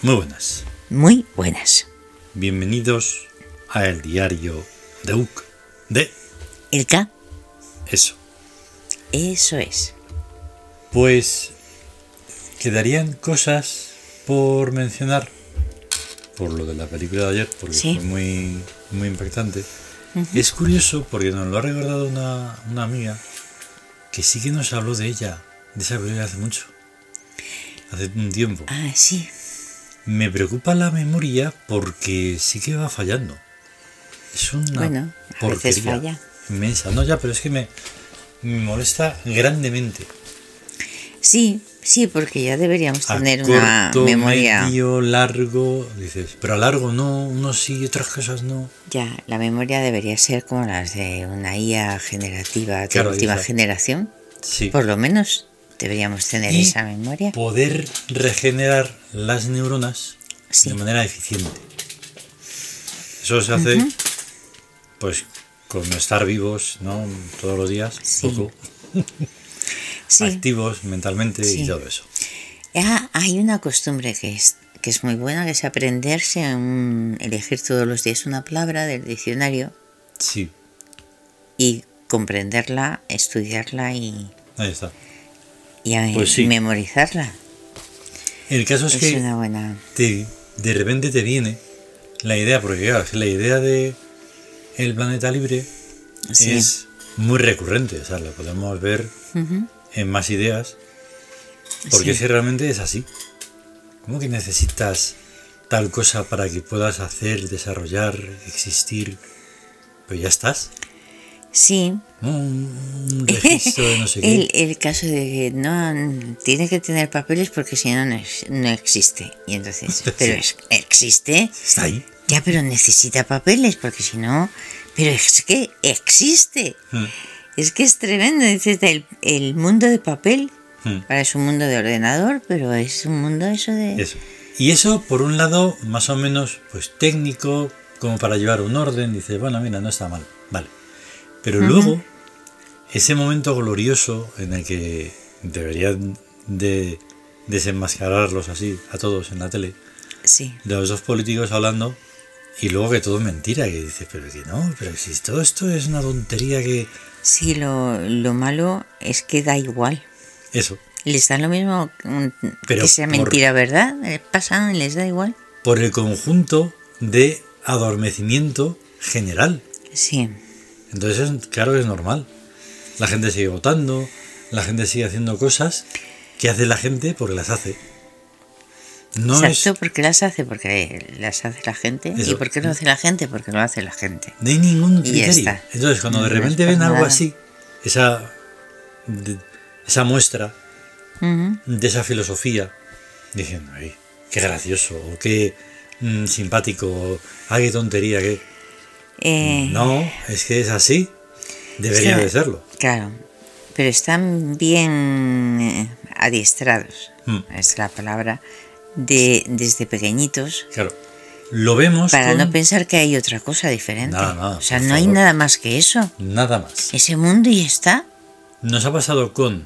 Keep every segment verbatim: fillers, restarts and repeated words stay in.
Muy buenas. Muy buenas. Bienvenidos a el diario de U C de... ¿El K? Eso. Eso es. Pues quedarían cosas por mencionar, por lo de la película de ayer, porque sí. fue muy, muy impactante. Uh-huh. Es curioso porque nos lo ha recordado una, una amiga que sí que nos habló de ella, de esa película hace mucho, hace un tiempo. Ah, sí. Me preocupa la memoria porque sí que va fallando. Es una bueno, a porquería veces falla. inmensa. No, ya, pero es que me, me molesta grandemente. Sí, sí, porque ya deberíamos a tener corto, una memoria... medio, largo, dices, pero a largo no, unos sí, otras cosas no. Ya, la memoria debería ser como las de una I A generativa de claro, última esa. generación. Sí. Por lo menos deberíamos tener y esa memoria. Poder regenerar las neuronas sí. de manera eficiente. Eso se hace, uh-huh. pues, con estar vivos, ¿no? Todos los días, sí. poco. Sí. Activos mentalmente sí. y todo eso. Ah, hay una costumbre que es, que es muy buena, que es aprenderse a un, elegir todos los días una palabra del diccionario. Sí. Y comprenderla, estudiarla y... Ahí está. Y a, pues sí. memorizarla. El caso es, es que una buena... te, de repente te viene la idea, porque claro, la idea de el planeta libre sí. es muy recurrente, o sea, la podemos ver uh-huh. en más ideas, porque sí. es que realmente es así. ¿Cómo que necesitas tal cosa para que puedas hacer, desarrollar, existir? Pues ya estás. Sí. Un registro de no sé qué. El, el caso de que no tiene que tener papeles porque si no, no, no existe. Y entonces, pero es, existe. Está ahí. Ya, pero necesita papeles porque si no. Pero es que existe. Hmm. Es que es tremendo. Necesita el, el mundo de papel. Hmm. Ahora es un mundo de ordenador, pero es un mundo eso de. Eso. Y eso, por un lado, más o menos, pues técnico, como para llevar un orden. Dices, bueno, mira, no está mal. Vale. Pero uh-huh. luego, ese momento glorioso en el que deberían de desenmascararlos así a todos en la tele, sí. de los dos políticos hablando, y luego que todo es mentira, que dices, pero que no, pero si todo esto es una tontería que... Sí, lo, lo malo es que da igual. Eso. Les da lo mismo pero que sea por, mentira, ¿verdad? Pasan y les da igual. Por el conjunto de adormecimiento general. Sí. Entonces, claro que es normal. La gente sigue votando, la gente sigue haciendo cosas que hace la gente porque las hace. No Exacto, es... porque las hace, porque las hace la gente. Eso. ¿Y por qué lo hace la gente? Porque lo hace la gente. No hay ningún criterio. Entonces, cuando no, de repente no ven algo nada. así, esa, de, esa muestra uh-huh. de esa filosofía, dicen, ay, qué gracioso, o qué mmm, simpático, o ay, qué tontería, qué... Eh, no, es que es así. Debería de serlo. Claro, pero están bien eh, adiestrados, mm. es la palabra, de desde pequeñitos. Claro, lo vemos para con... no pensar que hay otra cosa diferente. Nada, nada, o sea, no favor. hay nada más que eso. Nada más. Ese mundo y está. Nos ha pasado con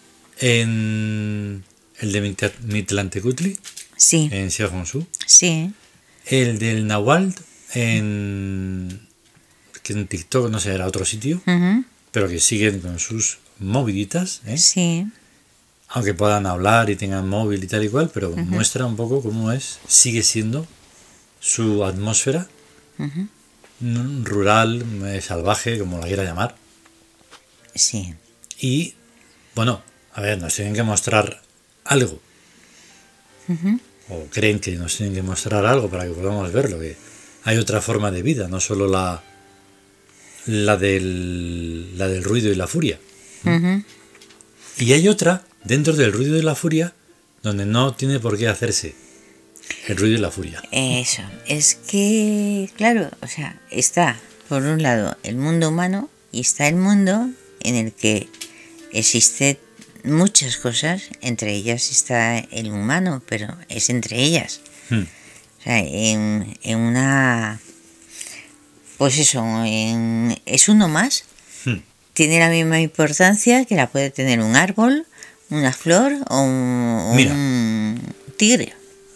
en el de Mitlantecutli, sí. en Xiaohongshu. Sí. El del Nahual en que en TikTok, no sé, era otro sitio, uh-huh. pero que siguen con sus moviditas, ¿eh? Sí. Aunque puedan hablar y tengan móvil y tal y cual, pero uh-huh. muestra un poco cómo es, sigue siendo su atmósfera uh-huh. rural, eh, salvaje, como la quiera llamar. Sí. Y, bueno, a ver, nos tienen que mostrar algo. Uh-huh. O creen que nos tienen que mostrar algo para que podamos verlo, que hay otra forma de vida, no solo la la del la del ruido y la furia. Uh-huh. Y hay otra dentro del ruido y la furia donde no tiene por qué hacerse el ruido y la furia. Eso, es que, claro, o sea, está por un lado el mundo humano y está el mundo en el que existe muchas cosas, entre ellas está el humano, pero es entre ellas. Hmm. O sea, en, en una... Pues eso, en, es uno más. Hmm. Tiene la misma importancia que la puede tener un árbol, una flor o un, Mira, un tigre.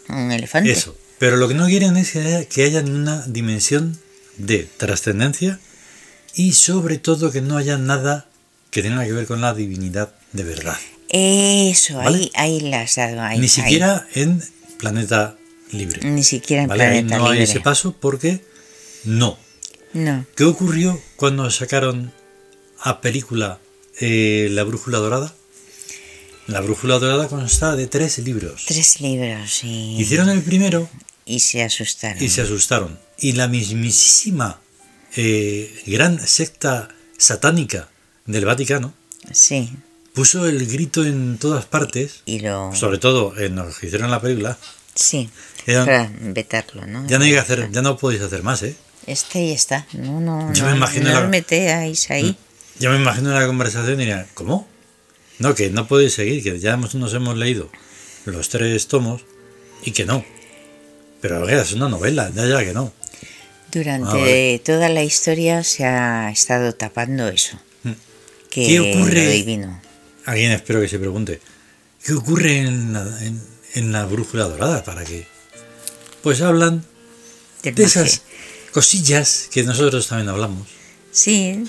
un elefante. Eso. Pero lo que no quieren es que haya, que haya una dimensión de trascendencia y sobre todo que no haya nada que tenga que ver con la divinidad de verdad. Eso, ¿vale? ahí, ahí la has dado. Ahí, Ni siquiera ahí. en Planeta Libre. Ni siquiera en ¿vale? Planeta Ahí no Libre. hay ese paso porque no. No. ¿Qué ocurrió cuando sacaron a película eh, La Brújula Dorada? La Brújula Dorada consta de tres libros. Tres libros, y... Hicieron el primero y se asustaron. y se asustaron. Y la mismísima eh, gran secta satánica del Vaticano Sí. puso el grito en todas partes, Y lo... sobre todo en los que hicieron la película. Sí. Eran, Para vetarlo, ¿no? ya no hay que hacer, ya no podéis hacer más, ¿eh? Este y está. No, no, Yo no, me imagino no la- os metéis ahí. Yo me imagino la conversación y diría, ¿cómo? No, que no podéis seguir, que ya hemos- nos hemos leído los tres tomos y que no. Pero oiga, es una novela, ya ya que no. Durante Ah, vale. toda la historia se ha estado tapando eso. Mm. Que ¿Qué ocurre? lo divino. Alguien espero que se pregunte, ¿qué ocurre en la, en, en la Brújula Dorada? ¿Para qué? Pues hablan Del de magia. esas cosillas que nosotros también hablamos. Sí.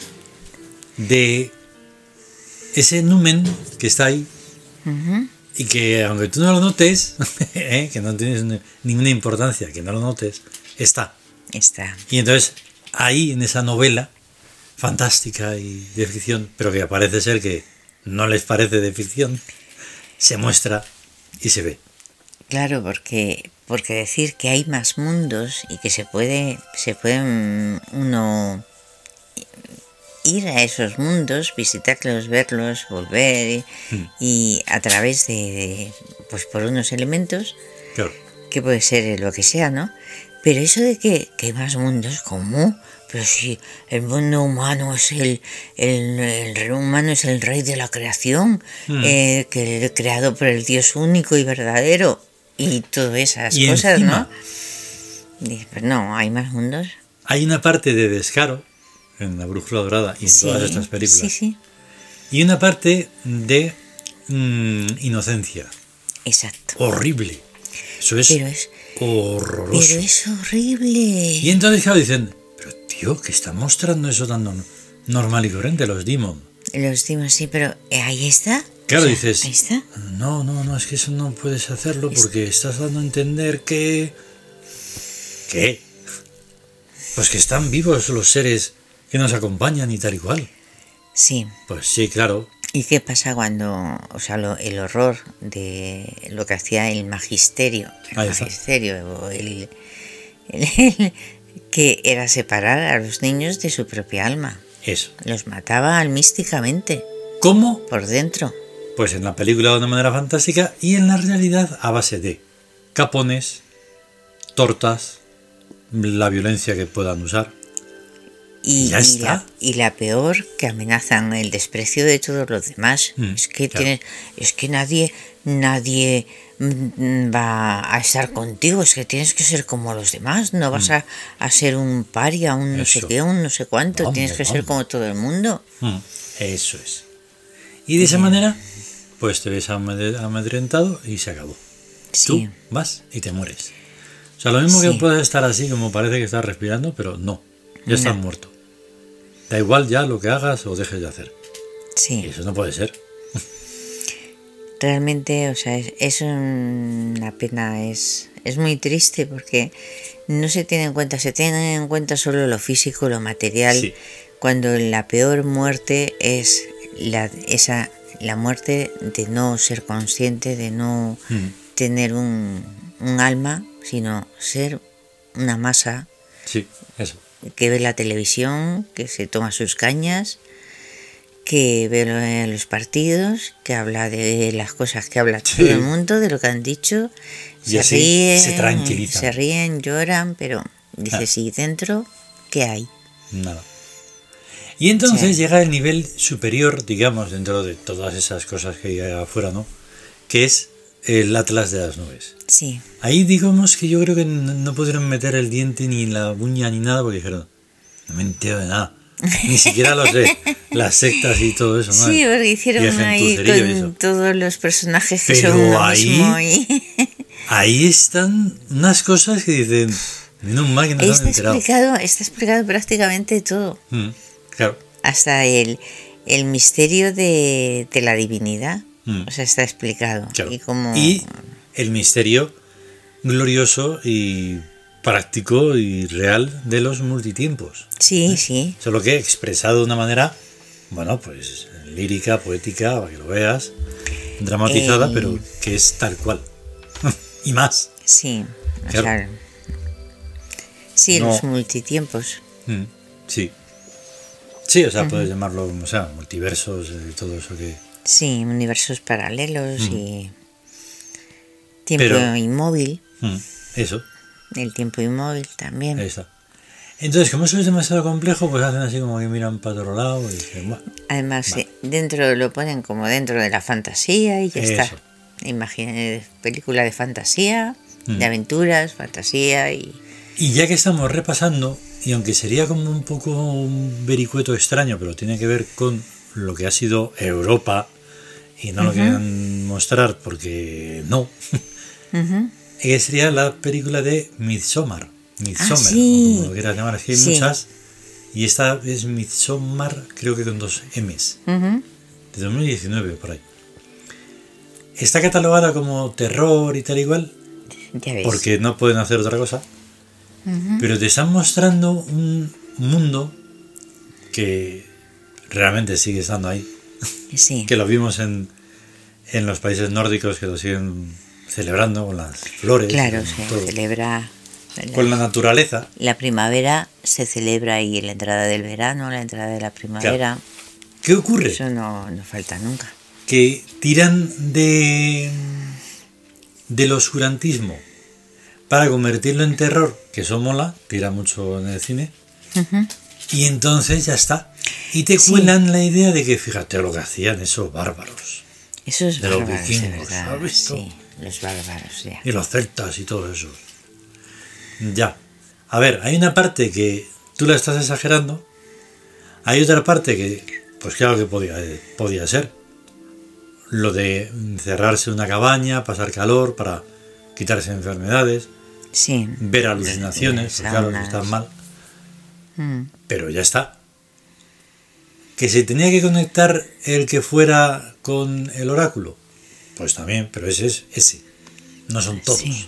De ese numen que está ahí Ujú. y que aunque tú no lo notes, ¿eh? que no tienes ni- ninguna importancia, que no lo notes, está. Está. Y entonces ahí en esa novela fantástica y de ficción, pero que parece ser que no les parece de ficción, se muestra y se ve. Claro, porque porque decir que hay más mundos y que se puede se puede mm, uno ir a esos mundos, visitarlos, verlos, volver y, Mm. y a través de, de, pues por unos elementos Claro. que puede ser lo que sea, ¿no? Pero eso de que, que hay más mundos, ¿cómo? Pero si el mundo humano es el, el, el rey humano es el rey de la creación, Mm. eh, que el creado por el Dios único y verdadero y todas esas Y cosas, encima- ¿no? Dices, pues no, hay más mundos. Hay una parte de descaro en La Brújula Dorada y en Sí, todas estas películas. sí, sí, Y una parte de mm, inocencia. exacto. Horrible. Eso es Pero es, horroroso. pero es horrible. Y entonces, claro, dicen, pero tío, que está mostrando eso tan no- normal y corriente, los Demon. Los dimos, sí, pero eh, ahí está. Claro, O sea, dices, Ahí está. no, no, no, es que eso no puedes hacerlo Es- porque estás dando a entender que... ¿Qué? Pues que están vivos los seres que nos acompañan y tal y cual. Sí. Pues sí, claro. ¿Y qué pasa cuando, o sea, lo- el horror de lo que hacía el magisterio, el Ahí está. magisterio, o el, el- el- que era separar a los niños de su propia alma? Eso. Los mataba místicamente, ¿Cómo? por dentro. Pues en la película de una manera fantástica y en la realidad a base de capones, tortas, la violencia que puedan usar. Y, Ya y está. la, y la peor, que amenazan el desprecio de todos los demás. Mm, es que claro. tienes, es que nadie, nadie mm, va a estar contigo, es que tienes que ser como los demás, no vas a, a ser un paria, un no sé Eso. qué, un no sé cuánto, Vamos, tienes que ser vamos. como todo el mundo. Mm, Eso es. Y de esa manera, pues te ves amed- amedrentado y se acabó. Sí, Tú vas y te mueres. O sea, lo mismo que Sí. puedes estar así como parece que estás respirando, pero no. Ya estás No. muerto. Da igual ya lo que hagas o dejes de hacer. Y sí. eso no puede ser. Realmente, o sea, es, es una pena, es, es muy triste porque no se tiene en cuenta, se tiene en cuenta solo lo físico, lo material, Sí. cuando la peor muerte es la, esa, la muerte de no ser consciente, de no Mm. tener un, un alma, sino ser una masa Sí, eso. que ve la televisión, que se toma sus cañas, que ve los partidos, que habla de las cosas que habla Sí. todo el mundo, de lo que han dicho, Y se así ríen, se tranquilizan. se ríen, lloran, pero dice, Ah. sí, dentro, ¿qué hay? Nada. Y entonces Sí. llega el nivel superior, digamos, dentro de todas esas cosas que hay afuera, ¿no? Que es el Atlas de las Nubes. Sí, Ahí digamos que yo creo que no no pudieron meter el diente ni la uña ni nada porque dijeron, no me entero de nada. Ni siquiera los de las sectas y todo eso, ¿no? sí, porque Y hicieron el ahí gentucerillo y con eso. todos los personajes que Pero son uno ahí- mismo y ahí están unas cosas que dicen, menos mal que no se han Está enterado. explicado, está explicado prácticamente todo. Mm, claro. Hasta el, el misterio de, de la divinidad. Mm. O sea, está explicado. Claro. Y como... Y el misterio glorioso y práctico y real de los multitiempos. Sí, sí. Solo que expresado de una manera, bueno, pues lírica, poética, para que lo veas, dramatizada, Eh, pero que es tal cual. Y más. Sí. O Claro. sea, sí, No. los multitiempos. Mm, sí. Sí, o sea, puedes llamarlo, o sea, multiversos y todo eso que... Sí, universos paralelos Mm. y tiempo Pero- inmóvil. Mm, eso, El tiempo inmóvil también. ahí está. Entonces, como eso es demasiado complejo, pues hacen así como que miran para otro lado y dicen, bueno, Además, Vale. eh, dentro lo ponen como dentro de la fantasía y ya Eso. está. Imagina, película de fantasía, Mm. de aventuras, fantasía y... y ya que estamos repasando, y aunque sería como un poco un vericueto extraño, pero tiene que ver con lo que ha sido Europa, y no lo quieren mostrar porque no, Ujú. que sería la película de Midsommar. Midsommar, sí. o como lo quieras llamar, es que hay Sí. muchas, y esta es Midsommar, creo que con dos M's, Ujú. de dos mil diecinueve, por ahí. Está catalogada como terror y tal igual, Ya ves. porque no pueden hacer otra cosa, Ujú. pero te están mostrando un mundo que realmente sigue estando ahí, Sí. que lo vimos en, en los países nórdicos, que lo siguen celebrando con las flores, Claro, con, se todo, celebra... con la naturaleza. La primavera se celebra ahí, la entrada del verano, la entrada de la primavera. ¿Qué ocurre? Eso no, no falta nunca. Que tiran de del oscurantismo para convertirlo en terror, que eso mola, tira mucho en el cine, Ujú. y entonces ya está. Y te Sí. cuelan la idea de que fíjate lo que hacían esos bárbaros, Eso es De los bárbaros, de vikingos, verdad. ¿has visto? Sí, los bárbaros, ya. y los celtas y todo eso. Ya. A ver, hay una parte que tú la estás exagerando, hay otra parte que, pues claro que podía, podía ser. Lo de encerrarse en una cabaña, pasar calor para quitarse enfermedades, Sí. ver alucinaciones, porque claro, que Saunas. están mal, Mm. pero ya está. Que se tenía que conectar el que fuera con el oráculo, pues también, pero ese es ese, no son todos. Sí.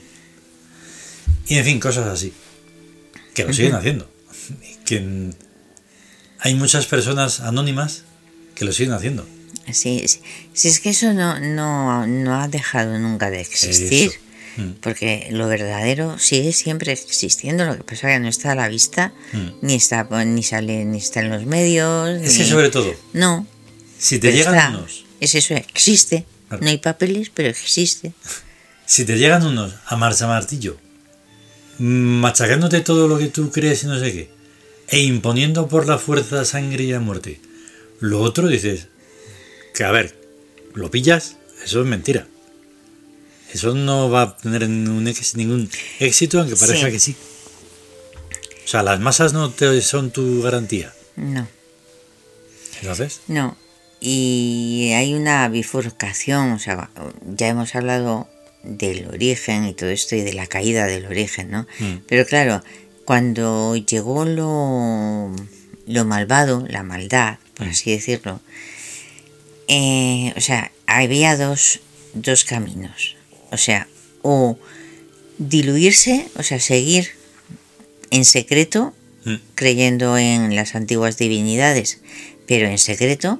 Y en fin, cosas así, que lo siguen haciendo. Que mm, hay muchas personas anónimas que lo siguen haciendo. Sí, sí. Si es que eso no, no, no ha dejado nunca de existir, Eso. Mm. porque lo verdadero sigue siempre existiendo, lo que pasa es que no está a la vista, Mm. ni está ni sale, ni está en los medios. Es que ni- sobre todo, No, si te pero llegan está. unos, Es eso, existe. Claro. No hay papeles, pero existe. si te llegan unos a marcha martillo, machacándote todo lo que tú crees y no sé qué, e imponiendo por la fuerza, sangre y la muerte, lo otro dices, que a ver, lo pillas, eso es mentira. Eso no va a tener ningún, ex- ningún éxito, aunque parezca Sí. que sí. O sea, las masas no te son tu garantía. No. Entonces, No, y hay una bifurcación, o sea, ya hemos hablado del origen y todo esto y de la caída del origen, ¿no? Mm. Pero claro, cuando llegó lo, lo malvado, la maldad, por Mm. así decirlo, eh, o sea, había dos, dos caminos, o sea, o diluirse, o sea, seguir en secreto, mm, creyendo en las antiguas divinidades, pero en secreto,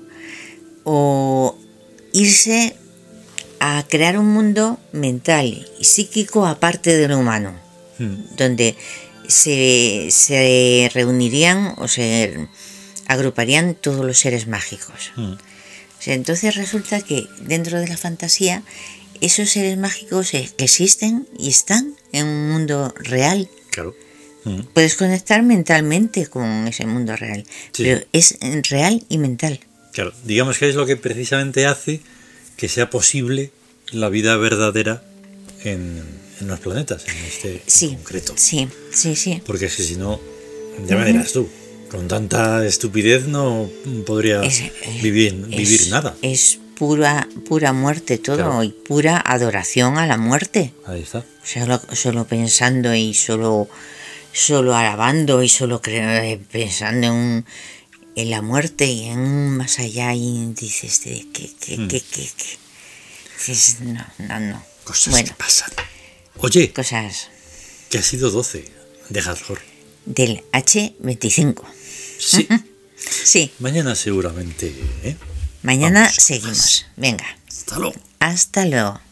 o irse a crear un mundo mental y psíquico aparte de lo humano, mm, donde se, se reunirían o se agruparían todos los seres mágicos. mm, O sea, entonces resulta que dentro de la fantasía esos seres mágicos eh, existen y están en un mundo real. claro. Mm, Puedes conectar mentalmente con ese mundo real, Sí. pero es real y mental. claro. Digamos que es lo que precisamente hace que sea posible la vida verdadera en, en los planetas, en este en Sí, concreto. sí, sí, sí. Porque es que si no, ya me dirás tú, con tanta estupidez no podría Es- vivir, es- vivir nada. Es pura, pura muerte todo, claro. Y pura adoración a la muerte. Ahí está. Solo, solo pensando y solo, solo alabando y solo cre- pensando en, en la muerte y en un más allá y dices de que, que, mm. que, que, que, que es, no, no, no. Cosas bueno, que pasan. Oye, cosas que ha sido doce de Hathor. Del hache veinticinco. Sí. Sí. Mañana seguramente, ¿eh? Mañana Vamos, seguimos. Venga. Hasta luego. Hasta luego.